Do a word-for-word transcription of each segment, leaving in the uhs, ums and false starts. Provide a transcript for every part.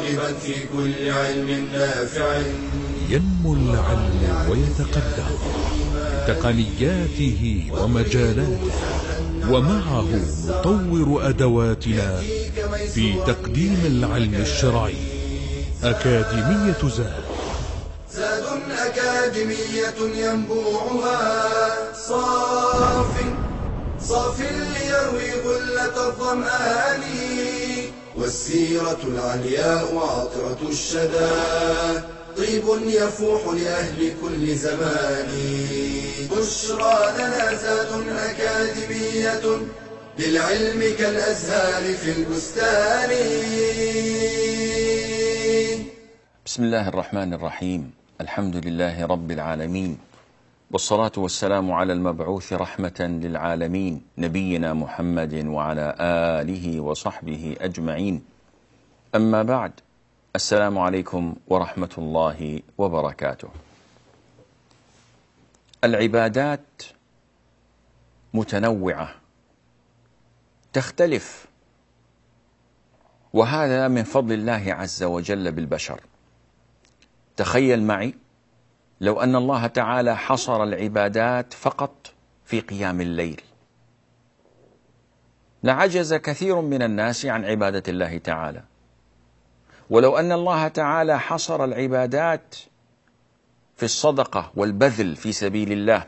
راغبا في كل علم نافع. ينمو العلم ويتقدم بتقنياته ومجالاته، ومعه نطور أدواتنا في تقديم العلم الشرعي. أكاديمية زاد، زاد أكاديمية ينبوعها صاف صاف ليروي غلة الظمآن، والسيرة العلياء عطرة الشدى طيب يفوح لأهل كل زمان. بشرى لنا زاد أكاديمية للعلم كالأزهار في البستان. بسم الله الرحمن الرحيم. الحمد لله رب العالمين، والصلاة والسلام على المبعوث رحمة للعالمين نبينا محمد وعلى آله وصحبه أجمعين. أما بعد، السلام عليكم ورحمة الله وبركاته. العبادات متنوعة تختلف، وهذا من فضل الله عز وجل بالبشر. تخيل معي لو أن الله تعالى حصر العبادات فقط في قيام الليل، لعجز كثير من الناس عن عبادة الله تعالى. ولو أن الله تعالى حصر العبادات في الصدقة والبذل في سبيل الله،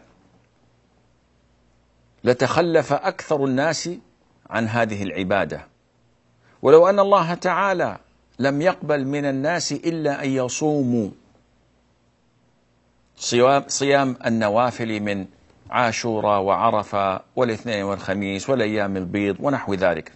لتخلف أكثر الناس عن هذه العبادة. ولو أن الله تعالى لم يقبل من الناس إلا أن يصوموا صيام النوافل من عاشوراء وعرفة والاثنين والخميس والأيام البيض ونحو ذلك،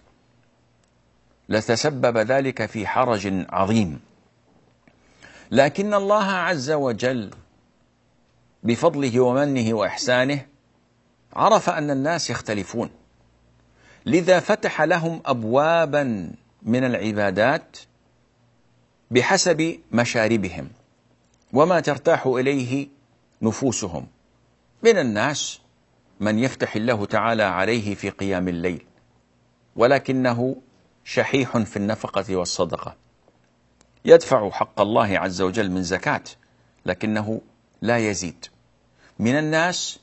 لتسبب ذلك في حرج عظيم. لكن الله عز وجل بفضله ومنه وإحسانه عرف أن الناس يختلفون، لذا فتح لهم أبوابا من العبادات بحسب مشاربهم وما ترتاح إليه نفوسهم. من الناس من يفتح الله تعالى عليه في قيام الليل ولكنه شحيح في النفقة والصدقة، يدفع حق الله عز وجل من زكاة لكنه لا يزيد. من الناس،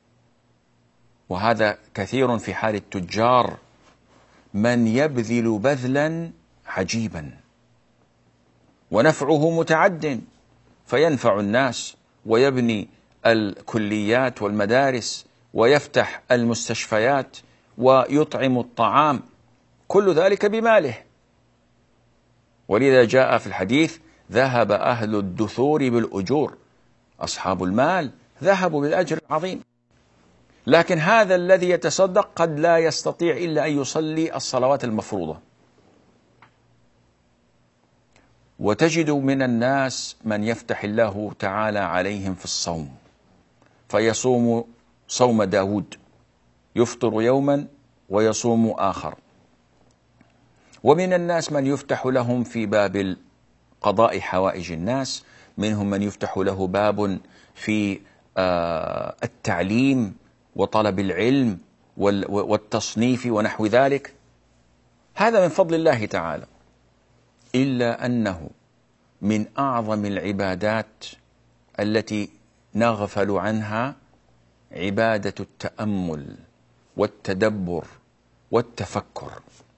وهذا كثير في حال التجار، من يبذل بذلا عجيبا ونفعه متعد، فينفع الناس ويبني الكليات والمدارس ويفتح المستشفيات ويطعم الطعام، كل ذلك بماله. ولذا جاء في الحديث: ذهب أهل الدثور بالأجور، أصحاب المال ذهبوا بالأجر العظيم. لكن هذا الذي يتصدق قد لا يستطيع إلا أن يصلي الصلوات المفروضة. وتجد من الناس من يفتح الله تعالى عليهم في الصوم، فيصوم صوم داود، يفطر يوما ويصوم آخر. ومن الناس من يفتح لهم في باب قضاء حوائج الناس، منهم من يفتح له باب في التعليم وطلب العلم والتصنيف ونحو ذلك. هذا من فضل الله تعالى، إلا أنه من أعظم العبادات التي نغفل عنها عبادة التأمل والتدبر والتفكر.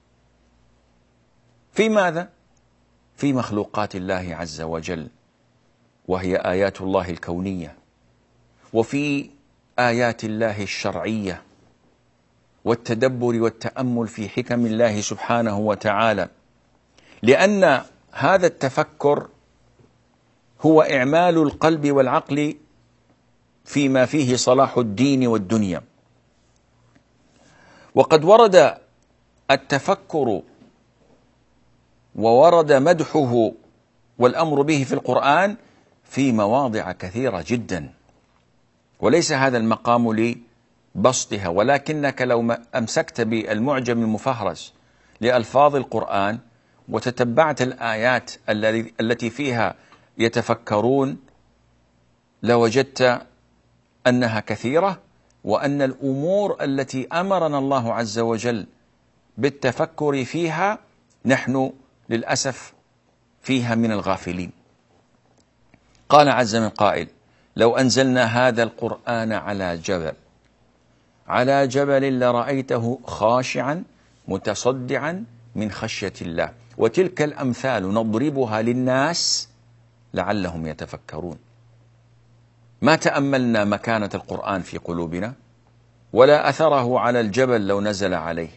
في ماذا؟ في مخلوقات الله عز وجل، وهي آيات الله الكونية، وفي آيات الله الشرعية، والتدبر والتأمل في حكم الله سبحانه وتعالى. لأن هذا التفكر هو إعمال القلب والعقل فيما فيه صلاح الدين والدنيا. وقد ورد التفكر وورد مدحه والأمر به في القرآن في مواضع كثيرة جدا، وليس هذا المقام لبسطها، ولكنك لو أمسكت بالمعجم المفهرس لألفاظ القرآن وتتبعت الآيات التي فيها يتفكرون لوجدت أنها كثيرة، وأن الأمور التي أمرنا الله عز وجل بالتفكر فيها نحن للأسف فيها من الغافلين. قال عز من قائل: لو أنزلنا هذا القرآن على جبل على جبل لرأيته خاشعا متصدعا من خشية الله وتلك الأمثال نضربها للناس لعلهم يتفكرون. ما تأملنا مكانة القرآن في قلوبنا ولا أثره على الجبل لو نزل عليه.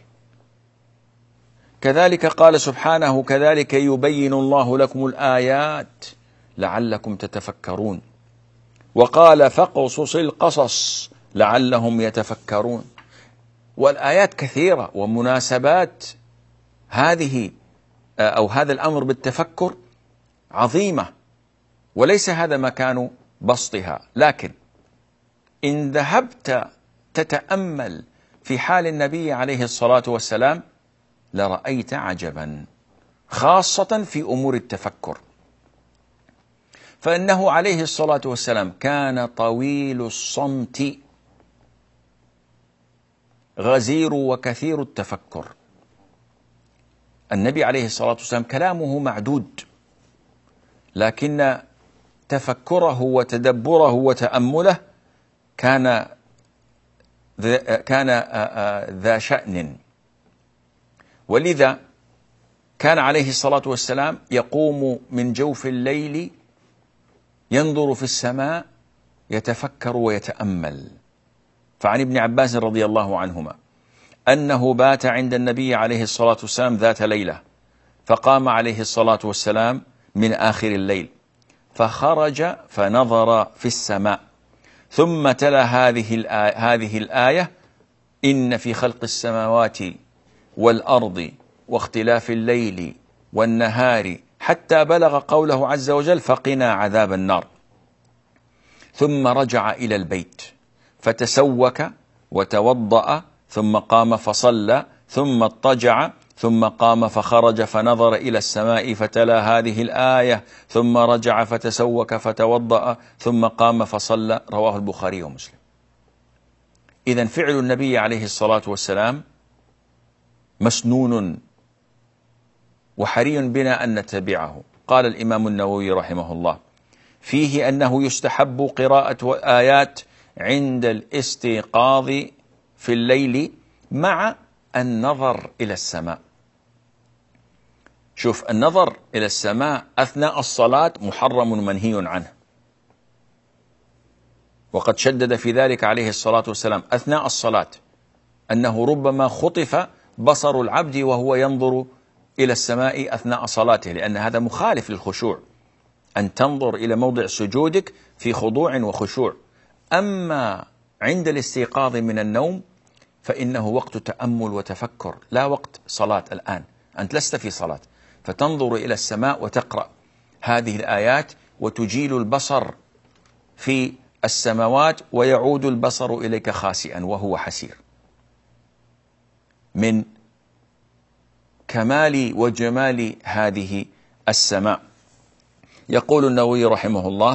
كذلك قال سبحانه: كذلك يبين الله لكم الآيات لعلكم تتفكرون. وقال: فاقصص القصص لعلهم يتفكرون. والآيات كثيرة ومناسبات هذه أو هذا الأمر بالتفكر عظيمة، وليس هذا مكان بسطها. لكن إن ذهبت تتأمل في حال النبي عليه الصلاة والسلام لرأيت عجبا، خاصة في أمور التفكر، فإنه عليه الصلاة والسلام كان طويل الصمت غزير وكثير التفكر. النبي عليه الصلاة والسلام كلامه معدود، لكن تفكره وتدبره وتأمله كان كان ذا شأن. ولذا كان عليه الصلاة والسلام يقوم من جوف الليل ينظر في السماء يتفكر ويتأمل. فعن ابن عباس رضي الله عنهما أنه بات عند النبي عليه الصلاة والسلام ذات ليلة، فقام عليه الصلاة والسلام من آخر الليل فخرج فنظر في السماء، ثم تلا هذه الآية, هذه الآية: إن في خلق السماوات والأرض واختلاف الليل والنهار، حتى بلغ قوله عز وجل: فقنا عذاب النار. ثم رجع إلى البيت فتسوك وتوضأ، ثم قام فصلى، ثم اضطجع، ثم قام فخرج فنظر إلى السماء فتلا هذه الآية، ثم رجع فتسوك فتوضأ، ثم قام فصلى. رواه البخاري ومسلم. إذن فعل النبي عليه الصلاة والسلام مسنون وحري بنا أن نتبعه. قال الإمام النووي رحمه الله: فيه أنه يستحب قراءة آيات عند الاستيقاظ في الليل مع النظر إلى السماء. شوف، النظر إلى السماء أثناء الصلاة محرم منهي عنه، وقد شدد في ذلك عليه الصلاة والسلام أثناء الصلاة أنه ربما خطف بصر العبد وهو ينظر إلى السماء أثناء صلاته، لأن هذا مخالف للخشوع، أن تنظر إلى موضع سجودك في خضوع وخشوع. أما عند الاستيقاظ من النوم فإنه وقت تأمل وتفكر، لا وقت صلاة. الآن أنت لست في صلاة، فتنظر إلى السماء وتقرأ هذه الآيات وتجيل البصر في السماوات ويعود البصر إليك خاسئا وهو حسير. من كمال وجمال هذه السماء. يقول النووي رحمه الله: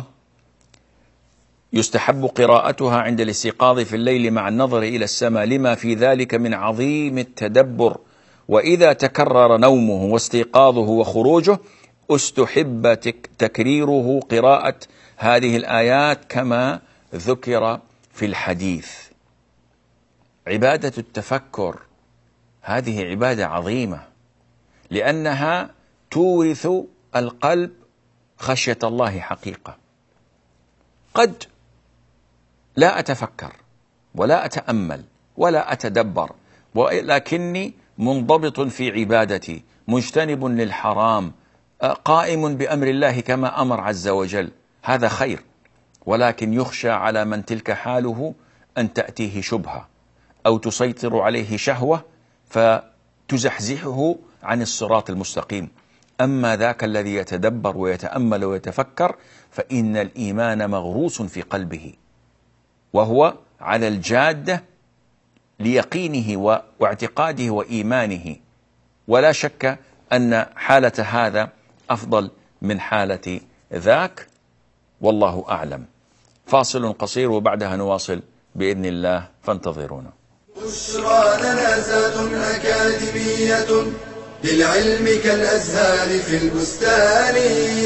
يستحب قراءتها عند الاستيقاظ في الليل مع النظر إلى السماء لما في ذلك من عظيم التدبر، وإذا تكرر نومه واستيقاظه وخروجه استحب تكريره قراءة هذه الآيات كما ذكر في الحديث. عبادة التفكر هذه عبادة عظيمة، لأنها تورث القلب خشية الله حقيقة. قد لا أتفكر ولا أتأمل ولا أتدبر، ولكني منضبط في عبادتي، مجتنب للحرام، قائم بأمر الله كما أمر عز وجل، هذا خير. ولكن يخشى على من تلك حاله أن تأتيه شبهة أو تسيطر عليه شهوة فتزحزحه عن الصراط المستقيم. أما ذاك الذي يتدبر ويتأمل ويتفكر فإن الإيمان مغروس في قلبه، وهو على الجادة ليقينه واعتقاده وإيمانه، ولا شك أن حالة هذا أفضل من حالة ذاك، والله أعلم. فاصل قصير وبعدها نواصل بإذن الله، فانتظرونا. بشرى لنا زاد أكاديمية للعلم كالأزهار في البستان.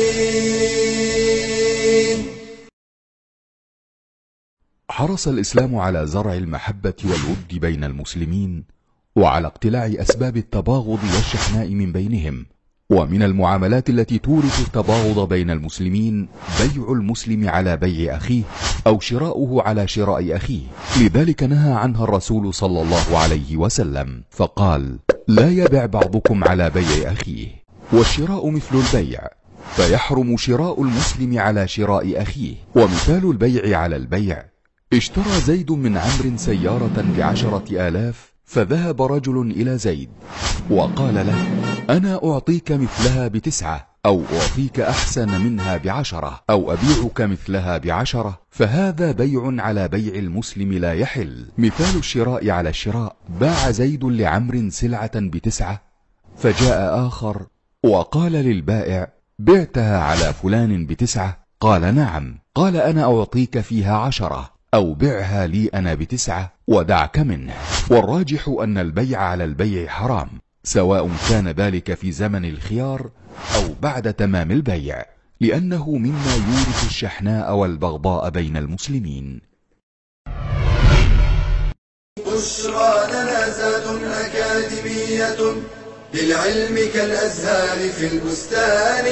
حرص الإسلام على زرع المحبة والود بين المسلمين، وعلى اقتلاع أسباب التباغض والشحناء من بينهم. ومن المعاملات التي تورث التباغض بين المسلمين بيع المسلم على بيع أخيه، أو شراؤه على شراء أخيه. لذلك نهى عنها الرسول صلى الله عليه وسلم، فقال: لا يبع بعضكم على بيع أخيه. والشراء مثل البيع، فيحرم شراء المسلم على شراء أخيه. ومثال البيع على البيع: اشترى زيد من عمرو سيارة بعشرة آلاف، فذهب رجل إلى زيد وقال له: أنا أعطيك مثلها بتسعة، أو أعطيك أحسن منها بعشرة، أو أبيعك مثلها بعشرة، فهذا بيع على بيع المسلم لا يحل. مثال الشراء على الشراء: باع زيد لعمرو سلعة بتسعة، فجاء آخر وقال للبائع: بعتها على فلان بتسعة؟ قال: نعم. قال: أنا أعطيك فيها عشرة، أو بعها لي أنا بتسعة ودعك منه. والراجح أن البيع على البيع حرام، سواء كان ذلك في زمن الخيار أو بعد تمام البيع، لأنه مما يورث الشحناء والبغضاء بين المسلمين. بشرى لنا زاد أكاديمية للعلم كالأزهار في البستان.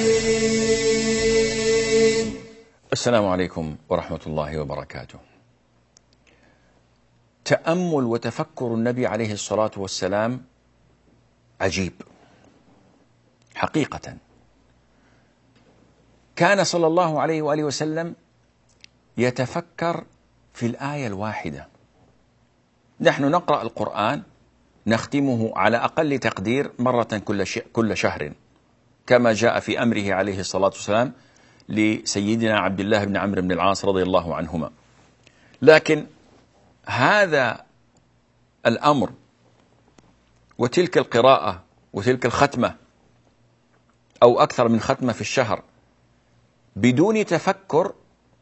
السلام عليكم ورحمة الله وبركاته. تأمل وتفكر النبي عليه الصلاة والسلام عجيب حقيقة. كان صلى الله عليه وآله وسلم يتفكر في الآية الواحدة. نحن نقرأ القرآن نختمه على أقل تقدير مرة كل شهر، كما جاء في أمره عليه الصلاة والسلام لسيدنا عبد الله بن عمرو بن العاص رضي الله عنهما. لكن هذا الأمر وتلك القراءة وتلك الختمة أو أكثر من ختمة في الشهر بدون تفكر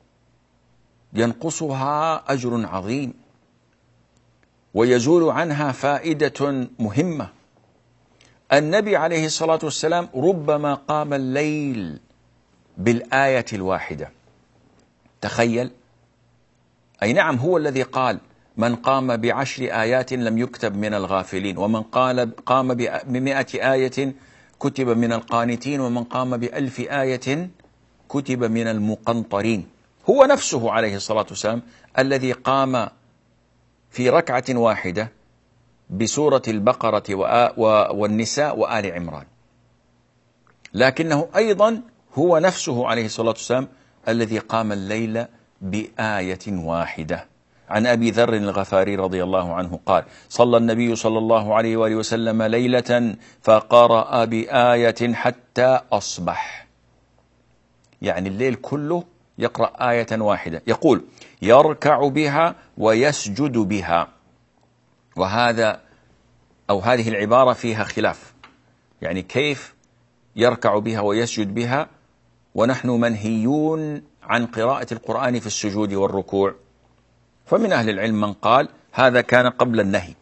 ينقصها أجر عظيم، ويزول عنها فائدة مهمة. النبي عليه الصلاة والسلام ربما قام الليل بالآية الواحدة. تخيل. أي نعم، هو الذي قال: من قام بعشر آيات لم يكتب من الغافلين، ومن قال قام بمئة آية كتب من القانتين، ومن قام بألف آية كتب من المقنطرين. هو نفسه عليه الصلاة والسلام الذي قام في ركعة واحدة بسورة البقرة والنساء وآل عمران، لكنه أيضا هو نفسه عليه الصلاة والسلام الذي قام الليل بآية واحدة. عن أبي ذر الغفاري رضي الله عنه قال: صلى النبي صلى الله عليه وآله وسلم ليلة فقرأ بآية حتى أصبح. يعني الليل كله يقرأ آية واحدة، يقول: يركع بها ويسجد بها. وهذا أو هذه العبارة فيها خلاف، يعني كيف يركع بها ويسجد بها ونحن منهيون عن قراءة القرآن في السجود والركوع؟ فمن أهل العلم من قال هذا كان قبل النهي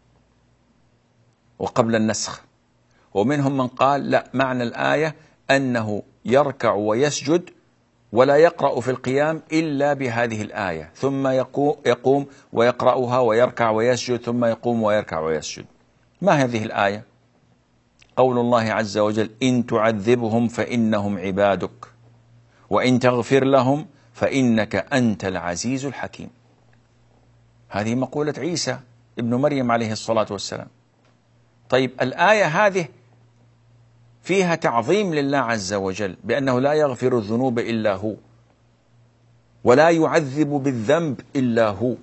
وقبل النسخ، ومنهم من قال لا، معنى الآية أنه يركع ويسجد ولا يقرأ في القيام إلا بهذه الآية، ثم يقوم ويقرأها ويركع ويسجد، ثم يقوم ويركع ويسجد. ما هذه الآية؟ قول الله عز وجل: إن تعذبهم فإنهم عبادك وإن تغفر لهم فإنك أنت العزيز الحكيم. هذه مقولة عيسى ابن مريم عليه الصلاة والسلام. طيب، الآية هذه فيها تعظيم لله عز وجل بأنه لا يغفر الذنوب إلا هو، ولا يعذب بالذنب إلا هو،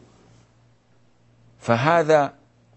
فهذا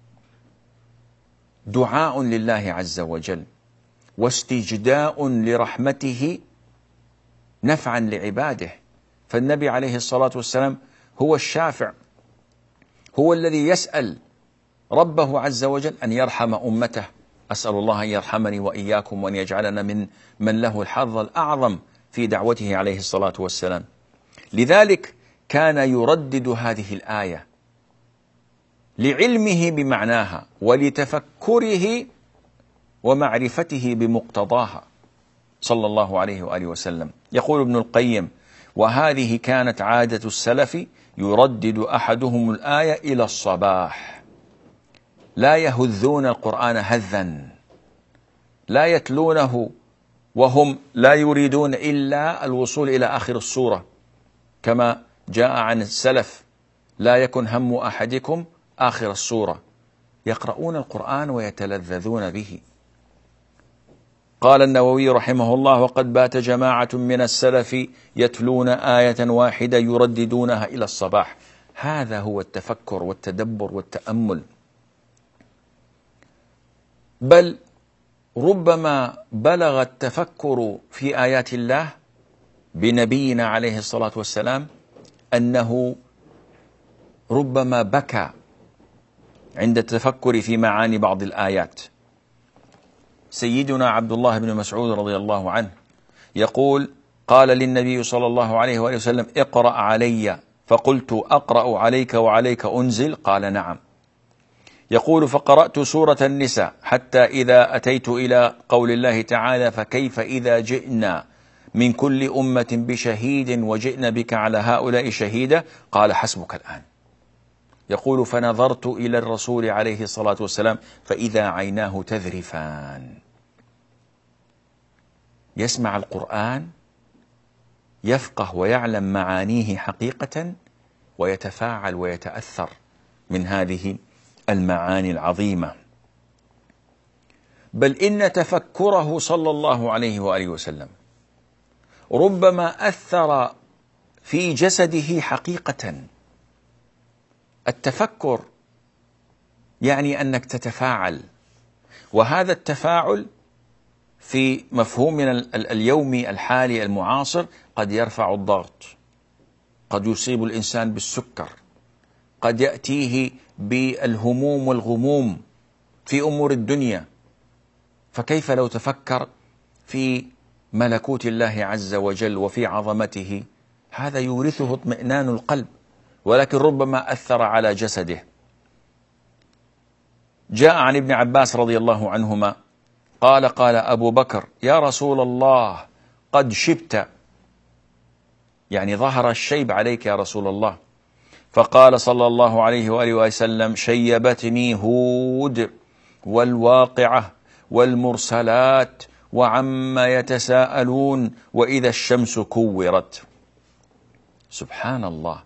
دعاء لله عز وجل واستجداء لرحمته نفعا لعباده. فالنبي عليه الصلاة والسلام هو الشافع، هو الذي يسأل ربه عز وجل أن يرحم أمته. أسأل الله أن يرحمني وإياكم وأن يجعلنا من من له الحظ الأعظم في دعوته عليه الصلاة والسلام. لذلك كان يردد هذه الآية لعلمه بمعناها ولتفكره ومعرفته بمقتضاها صلى الله عليه وآله وسلم. يقول ابن القيم: وهذه كانت عادة السلف، يردد أحدهم الآية إلى الصباح، لا يهذون القرآن هذا، لا يتلونه وهم لا يريدون إلا الوصول إلى آخر السورة، كما جاء عن السلف: لا يكن هم أحدكم آخر السورة. يقرؤون القرآن ويتلذذون به. قال النووي رحمه الله: وقد بات جماعة من السلف يتلون آية واحدة يرددونها إلى الصباح. هذا هو التفكر والتدبر والتأمل. بل ربما بلغ التفكر في آيات الله بنبينا عليه الصلاة والسلام أنه ربما بكى عند التفكر في معاني بعض الآيات. سيدنا عبد الله بن مسعود رضي الله عنه يقول: قال للنبي صلى الله عليه وآله وسلم: اقرأ علي، فقلت: أقرأ عليك وعليك أنزل؟ قال: نعم. يقول: فقرأت سورة النساء حتى إذا أتيت إلى قول الله تعالى: فكيف إذا جئنا من كل أمة بشهيد وجئنا بك على هؤلاء شهيدا؟ قال: حسبك الآن. يقول: فنظرت إلى الرسول عليه الصلاة والسلام فإذا عيناه تذرفان. يسمع القرآن، يفقه ويعلم معانيه حقيقة، ويتفاعل ويتأثر من هذه المعاني العظيمة. بل إن تفكره صلى الله عليه وآله وسلم ربما أثر في جسده حقيقة. التفكر يعني أنك تتفاعل، وهذا التفاعل في مفهومنا اليومي الحالي المعاصر قد يرفع الضغط، قد يصيب الإنسان بالسكر، قد يأتيه بالهموم والغموم في أمور الدنيا. فكيف لو تفكر في ملكوت الله عز وجل وفي عظمته؟ هذا يورثه اطمئنان القلب، ولكن ربما أثر على جسده. جاء عن ابن عباس رضي الله عنهما قال: قال أبو بكر: يا رسول الله، قد شبت، يعني ظهر الشيب عليك يا رسول الله. فقال صلى الله عليه وآله وسلم: شيبتني هود والواقعة والمرسلات وعما يتساءلون وإذا الشمس كورت. سبحان الله.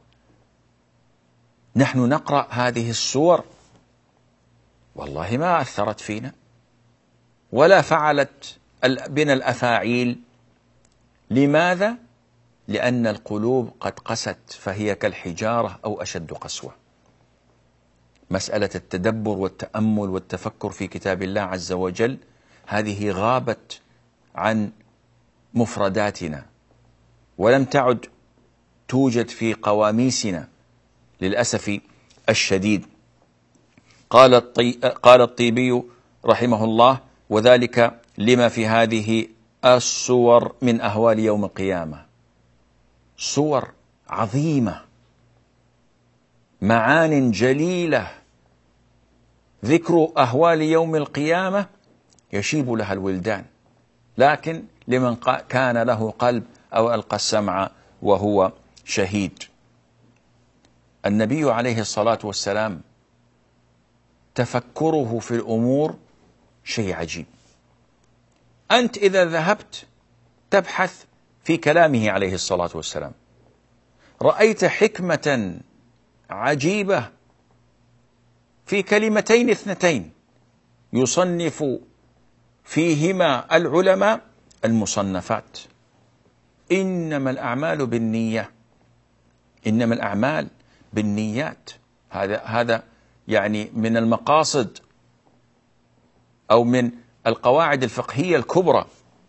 نحن نقرأ هذه السور والله ما أثرت فينا ولا فعلت بنا الأفاعيل. لماذا؟ لأن القلوب قد قست، فهي كالحجارة أو أشد قسوة. مسألة التدبر والتأمل والتفكر في كتاب الله عز وجل هذه غابت عن مفرداتنا ولم تعد توجد في قواميسنا للأسف الشديد. قال الطي... قال الطيبي رحمه الله: وذلك لما في هذه الصور من أهوال يوم القيامة. صور عظيمة، معان جليلة، ذكر أهوال يوم القيامة يشيب لها الولدان، لكن لمن كان له قلب أو ألقى السمع وهو شهيد. النبي عليه الصلاة والسلام تفكره في الأمور شيء عجيب. أنت إذا ذهبت تبحث في كلامه عليه الصلاة والسلام رأيت حكمة عجيبة في كلمتين اثنتين يصنف فيهما العلماء المصنفات: إنما الأعمال بالنية. إنما الأعمال بالنيات. هذا هذا يعني من المقاصد أو من القواعد الفقهية الكبرى.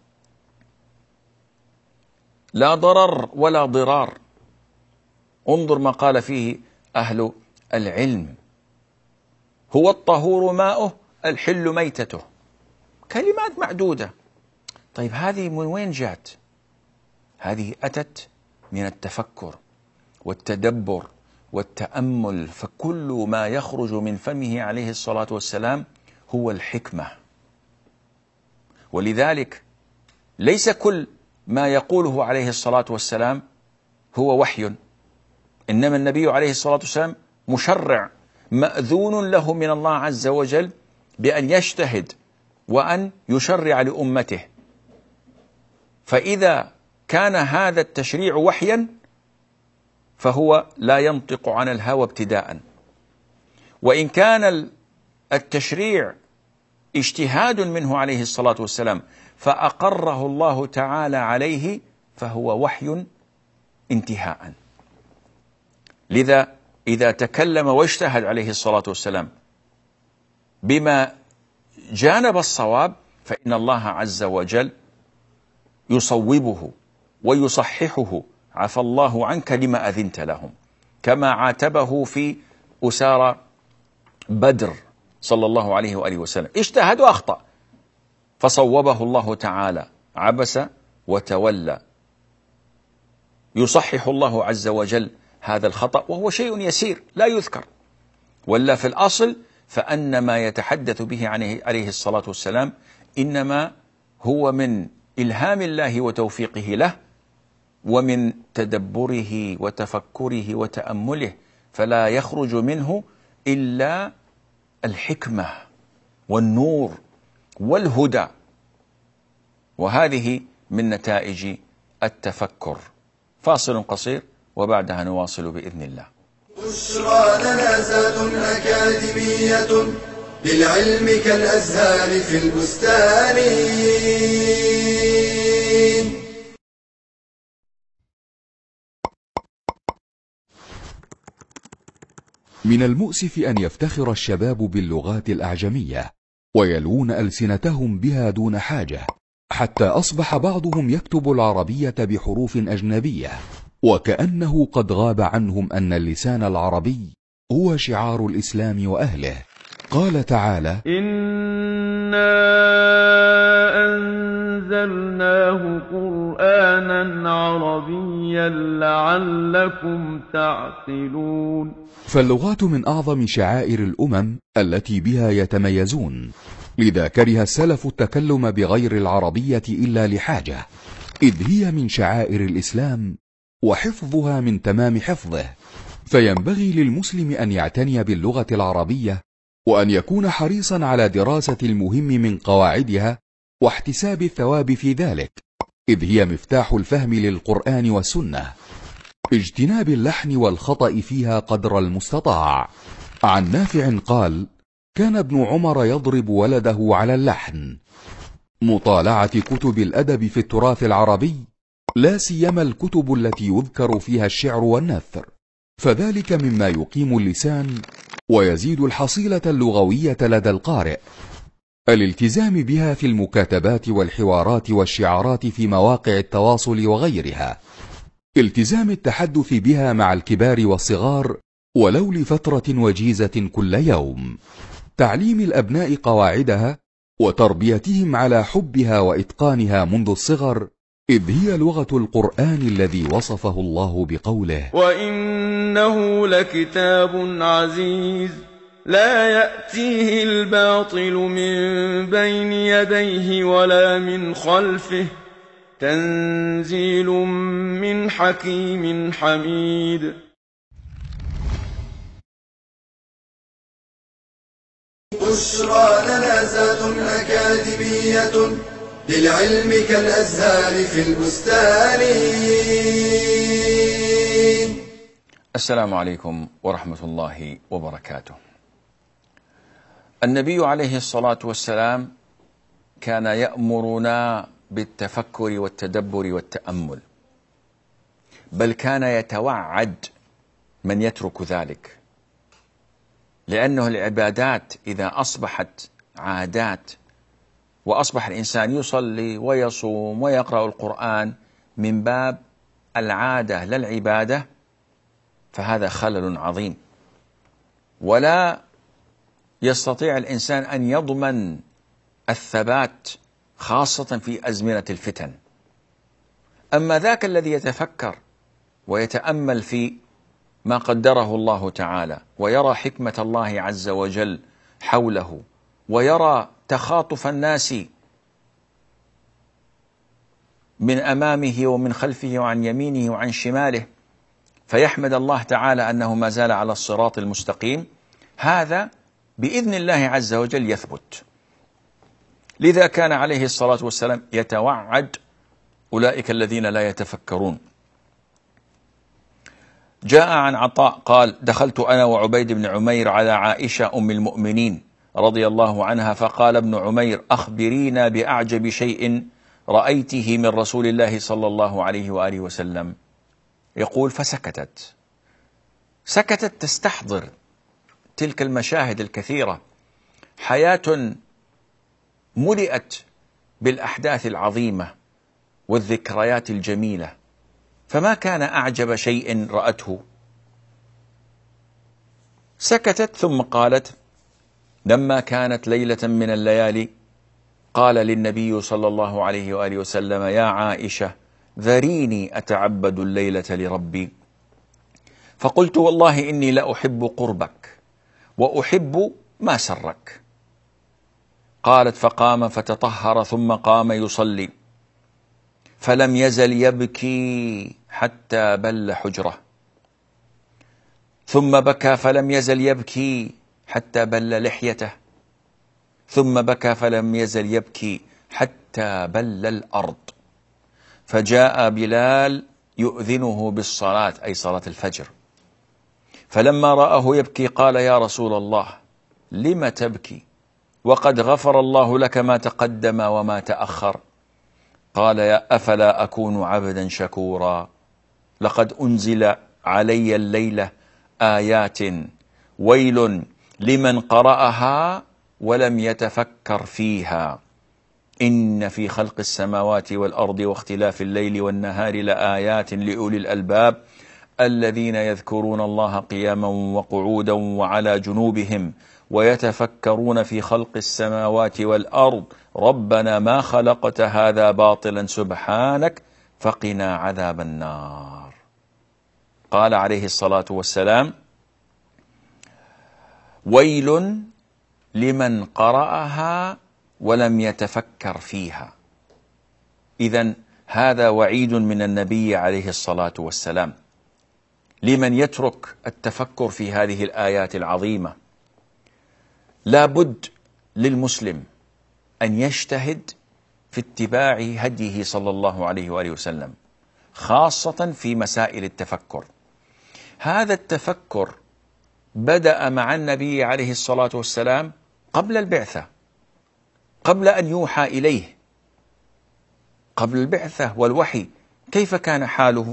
لا ضرر ولا ضرار. انظر ما قال فيه أهل العلم: هو الطهور ماؤه الحل ميتته. كلمات معدودة. طيب هذه من وين جات؟ هذه أتت من التفكر والتدبر والتأمل. فكل ما يخرج من فمه عليه الصلاة والسلام هو الحكمة. ولذلك ليس كل ما يقوله عليه الصلاة والسلام هو وحي، إنما النبي عليه الصلاة والسلام مشرع مأذون له من الله عز وجل بأن يجتهد وأن يشرع لأمته. فإذا كان هذا التشريع وحيا فهو لا ينطق عن الهوى ابتداء، وإن كان التشريع اجتهاد منه عليه الصلاة والسلام فأقره الله تعالى عليه فهو وحي انتهاء. لذا إذا تكلم واجتهد عليه الصلاة والسلام بما جانب الصواب فإن الله عز وجل يصوبه ويصححه، عفى الله عنك لما أذنت لهم، كما عاتبه في أسارى بدر صلى الله عليه وآله وسلم، اجتهد وأخطأ فصوبه الله تعالى، عبس وتولى، يصحح الله عز وجل هذا الخطأ وهو شيء يسير لا يذكر، ولا في الأصل فأن ما يتحدث به عليه الصلاة والسلام إنما هو من إلهام الله وتوفيقه له ومن تدبره وتفكره وتأمله، فلا يخرج منه إلا الحكمة والنور والهدى، وهذه من نتائج التفكر. فاصل قصير وبعدها نواصل بإذن الله. بشرى لنا زاد أكاديمية للعلم كالأزهار في البستان. من المؤسف أن يفتخر الشباب باللغات الأعجمية ويلوون ألسنتهم بها دون حاجة، حتى أصبح بعضهم يكتب العربية بحروف أجنبية، وكأنه قد غاب عنهم أن اللسان العربي هو شعار الإسلام وأهله. قال تعالى: إنا أنزلناه قرآنا عربيا لعلكم تعقلون. فاللغات من أعظم شعائر الأمم التي بها يتميزون، لذا كره السلف التكلم بغير العربية إلا لحاجة، إذ هي من شعائر الإسلام وحفظها من تمام حفظه. فينبغي للمسلم أن يعتني باللغة العربية، وأن يكون حريصا على دراسة المهم من قواعدها واحتساب الثواب في ذلك، إذ هي مفتاح الفهم للقرآن والسنة. اجتناب اللحن والخطأ فيها قدر المستطاع. عن نافع قال: كان ابن عمر يضرب ولده على اللحن. مطالعة كتب الأدب في التراث العربي، لا سيما الكتب التي يذكر فيها الشعر والنثر، فذلك مما يقيم اللسان ويزيد الحصيلة اللغوية لدى القارئ. الالتزام بها في المكاتبات والحوارات والشعارات في مواقع التواصل وغيرها. التزام التحدث بها مع الكبار والصغار ولو لفترة وجيزة كل يوم. تعليم الأبناء قواعدها وتربيتهم على حبها وإتقانها منذ الصغر، إذ هي لغة القرآن الذي وصفه الله بقوله: وإنه لكتاب عزيز لا يأتيه الباطل من بين يديه ولا من خلفه تنزيل من حكيم حميد. بشرى لنا زاد أكاديمية للعلم كالأزهار في البستان. السلام عليكم ورحمة الله وبركاته. النبي عليه الصلاة والسلام كان يأمرنا بالتفكر والتدبر والتأمل، بل كان يتوعد من يترك ذلك، لأنه العبادات إذا أصبحت عادات وأصبح الإنسان يصلي ويصوم ويقرأ القرآن من باب العادة لا العبادة، فهذا خلل عظيم، ولا يستطيع الإنسان أن يضمن الثبات خاصة في أزمنة الفتن. أما ذاك الذي يتفكر ويتأمل في ما قدره الله تعالى ويرى حكمة الله عز وجل حوله ويرى تخاطف الناس من أمامه ومن خلفه وعن يمينه وعن شماله، فيحمد الله تعالى أنه ما زال على الصراط المستقيم، هذا بإذن الله عز وجل يثبت. لذا كان عليه الصلاة والسلام يتوعد أولئك الذين لا يتفكرون. جاء عن عطاء قال: دخلت أنا وعبيد بن عمير على عائشة أم المؤمنين رضي الله عنها، فقال ابن عمير: أخبرينا بأعجب شيء رأيته من رسول الله صلى الله عليه وآله وسلم. يقول: فسكتت، سكتت تستحضر تلك المشاهد الكثيرة، حياة ملئت بالأحداث العظيمة والذكريات الجميلة، فما كان أعجب شيء رأته. سكتت ثم قالت: لما كانت ليلة من الليالي قال للنبي صلى الله عليه وآله وسلم: يا عائشة ذريني أتعبد الليلة لربي. فقلت: والله إني لأحب قربك وأحب ما سرك. قالت: فقام فتطهر ثم قام يصلي، فلم يزل يبكي حتى بل حجره، ثم بكى فلم يزل يبكي حتى بل لحيته، ثم بكى فلم يزل يبكي حتى بل الأرض. فجاء بلال يؤذنه بالصلاة، أي صلاة الفجر، فلما رآه يبكي قال: يا رسول الله لم تبكي وقد غفر الله لك ما تقدم وما تأخر؟ قال: يا أفلا أكون عبدا شكورا؟ لقد أنزل علي الليلة آيات ويل لمن قرأها ولم يتفكر فيها، إن في خلق السماوات والأرض واختلاف الليل والنهار لآيات لأولي الألباب الذين يذكرون الله قياما وقعودا وعلى جنوبهم ويتفكرون في خلق السماوات والأرض ربنا ما خلقت هذا باطلا سبحانك فقنا عذاب النار. قال عليه الصلاة والسلام: ويل لمن قرأها ولم يتفكر فيها. إذن هذا وعيد من النبي عليه الصلاة والسلام لمن يترك التفكر في هذه الآيات العظيمة. لا بد للمسلم أن يجتهد في اتباع هديه صلى الله عليه وآله وسلم، خاصة في مسائل التفكر. هذا التفكر بدأ مع النبي عليه الصلاة والسلام قبل البعثة، قبل أن يوحى إليه، قبل البعثة والوحي. كيف كان حاله؟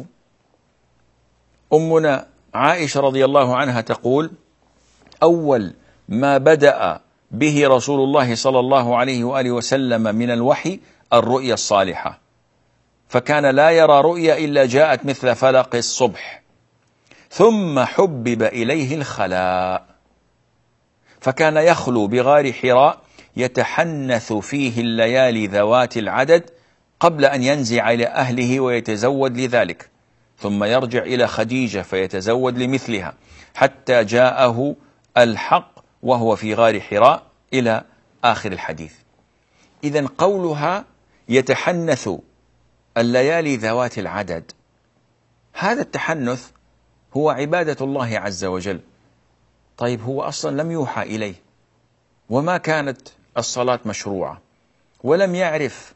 أمنا عائشة رضي الله عنها تقول: أول ما بدأ به رسول الله صلى الله عليه وآله وسلم من الوحي الرؤيا الصالحة، فكان لا يرى رؤيا إلا جاءت مثل فلق الصبح، ثم حبب إليه الخلاء، فكان يخلو بغار حراء يتحنث فيه الليالي ذوات العدد قبل أن ينزع إلى أهله ويتزود لذلك، ثم يرجع إلى خديجة فيتزود لمثلها، حتى جاءه الحق وهو في غار حراء إلى آخر الحديث. إذن قولها يتحنث الليالي ذوات العدد، هذا التحنث هو عبادة الله عز وجل. طيب هو أصلا لم يوحى إليه، وما كانت الصلاة مشروعة، ولم يعرف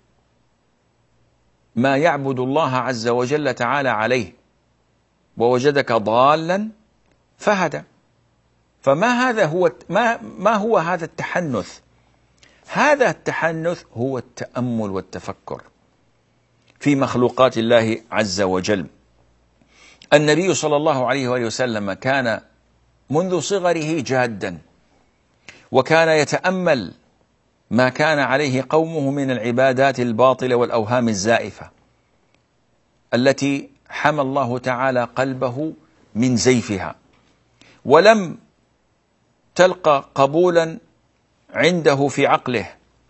ما يعبد الله عز وجل تعالى عليه، ووجدك ضالا فهدى. فما هذا هو ما ما هو هذا التحنث؟ هذا التحنث هو التأمل والتفكر في مخلوقات الله عز وجل. النبي صلى الله عليه وآله وسلم كان منذ صغره جادا، وكان يتأمل ما كان عليه قومه من العبادات الباطلة والأوهام الزائفة التي حمى الله تعالى قلبه من زيفها، ولم تلقى قبولا عنده في عقله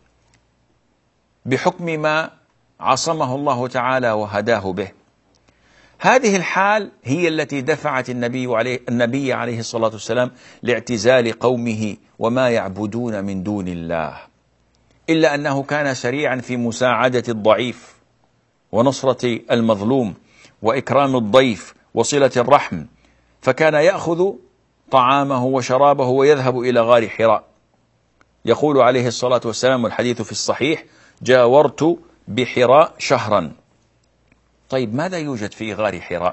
بحكم ما عصمه الله تعالى وهداه به. هذه الحال هي التي دفعت النبي عليه, النبي عليه الصلاة والسلام لاعتزال قومه وما يعبدون من دون الله، إلا أنه كان سريعا في مساعدة الضعيف ونصرة المظلوم وإكرام الضيف وصلة الرحم، فكان يأخذ طعامه وشرابه ويذهب إلى غار حراء. يقول عليه الصلاة والسلام والحديث في الصحيح: جاورت بحراء شهرا. طيب ماذا يوجد في غار حراء؟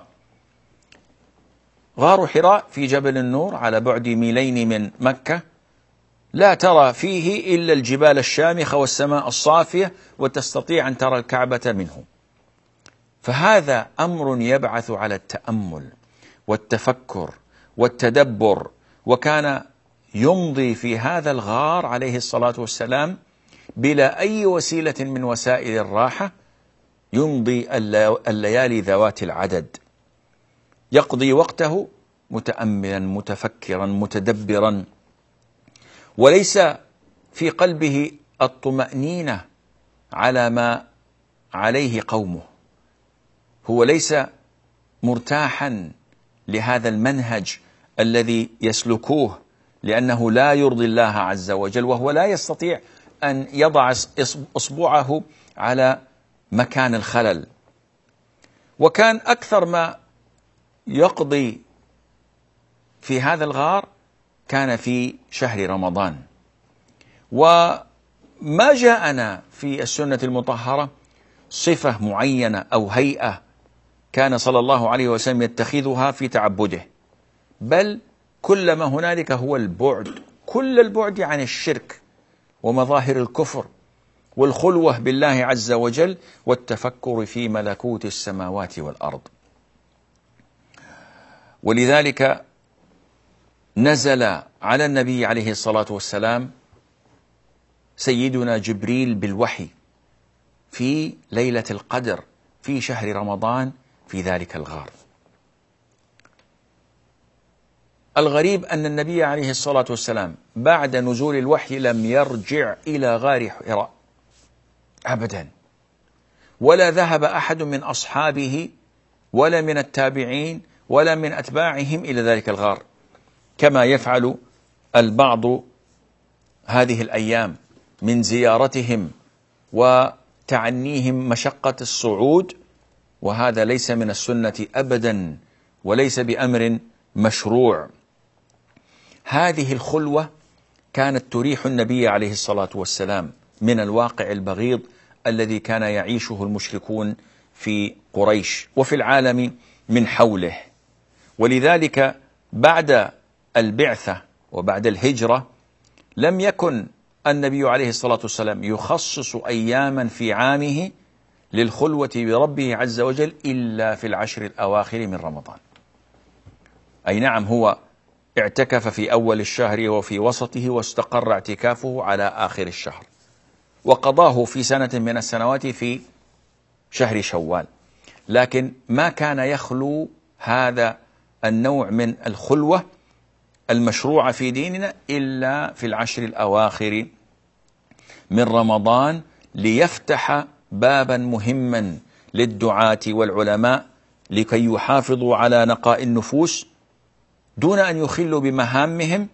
غار حراء في جبل النور على بعد ميلين من مكة، لا ترى فيه إلا الجبال الشامخة والسماء الصافية، وتستطيع أن ترى الكعبة منه. فهذا أمر يبعث على التأمل والتفكر والتدبر. وكان يمضي في هذا الغار عليه الصلاة والسلام بلا أي وسيلة من وسائل الراحة، يمضي الليالي ذوات العدد، يقضي وقته متأملا متفكرا متدبرا، وليس في قلبه الطمأنينة على ما عليه قومه. هو ليس مرتاحا لهذا المنهج الذي يسلكوه، لأنه لا يرضي الله عز وجل، وهو لا يستطيع أن يضع إصبعه على مكان الخلل. وكان أكثر ما يقضي في هذا الغار كان في شهر رمضان. وما جاءنا في السنة المطهرة صفة معينة أو هيئة كان صلى الله عليه وسلم يتخذها في تعبده، بل كل ما هنالك هو البعد، كل البعد عن الشرك ومظاهر الكفر، والخلوة بالله عز وجل، والتفكر في ملكوت السماوات والأرض. ولذلك نزل على النبي عليه الصلاة والسلام سيدنا جبريل بالوحي في ليلة القدر في شهر رمضان في ذلك الغار. الغريب أن النبي عليه الصلاة والسلام بعد نزول الوحي لم يرجع إلى غار حراء أبدا، ولا ذهب أحد من أصحابه ولا من التابعين ولا من أتباعهم إلى ذلك الغار، كما يفعل البعض هذه الأيام من زيارتهم وتعنيهم مشقة الصعود، وهذا ليس من السنة أبدا وليس بأمر مشروع. هذه الخلوة كانت تريح النبي عليه الصلاة والسلام من الواقع البغيض الذي كان يعيشه المشركون في قريش وفي العالم من حوله. ولذلك بعد البعثة وبعد الهجرة لم يكن النبي عليه الصلاة والسلام يخصص أياما في عامه للخلوة بربه عز وجل إلا في العشر الأواخر من رمضان. أي نعم، هو اعتكف في أول الشهر وفي وسطه، واستقر اعتكافه على آخر الشهر، وقضاه في سنة من السنوات في شهر شوال، لكن ما كان يخلو هذا النوع من الخلوة المشروعة في ديننا إلا في العشر الأواخر من رمضان، ليفتح بابا مهما للدعاة والعلماء لكي يحافظوا على نقاء النفوس دون أن يخلوا بمهامهم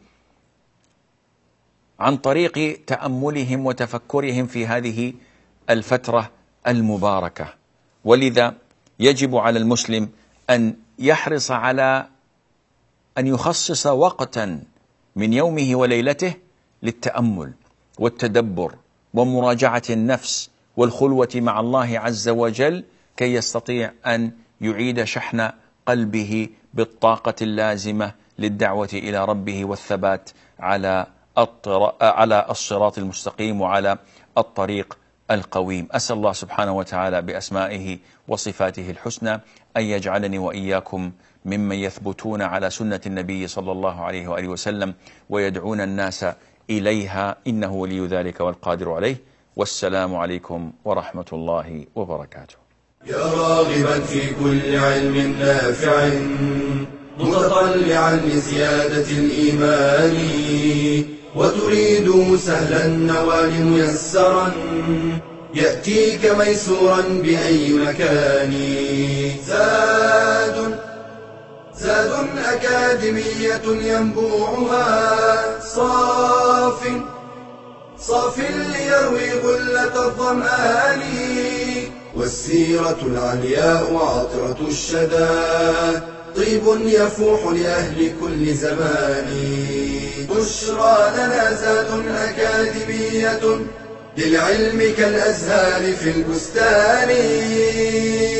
عن طريق تأملهم وتفكرهم في هذه الفترة المباركة. ولذا يجب على المسلم أن يحرص على أن يخصص وقتا من يومه وليلته للتأمل والتدبر ومراجعة النفس والخلوة مع الله عز وجل، كي يستطيع أن يعيد شحن قلبه بالطاقة اللازمة للدعوة إلى ربه والثبات على على الصراط المستقيم وعلى الطريق القويم. أسأل الله سبحانه وتعالى بأسمائه وصفاته الحسنى أن يجعلني وإياكم ممن يثبتون على سنة النبي صلى الله عليه وآله وسلم ويدعون الناس إليها، إنه ولي ذلك والقادر عليه. والسلام عليكم ورحمة الله وبركاته. يا راغبا في كل علم نافع متطلعا لزيادة الإيمان، وتريد سهلا النوال ميسرا يأتيك ميسورا بأي مكان. زاد زاد أكاديمية ينبوعها صاف صاف ليروي غلة الظمآن. والسيرة العلياء عطرة الشدى طيب يفوح لأهل كل زمان. بشرى لنا زاد أكاديمية للعلم كالأزهار في البستان.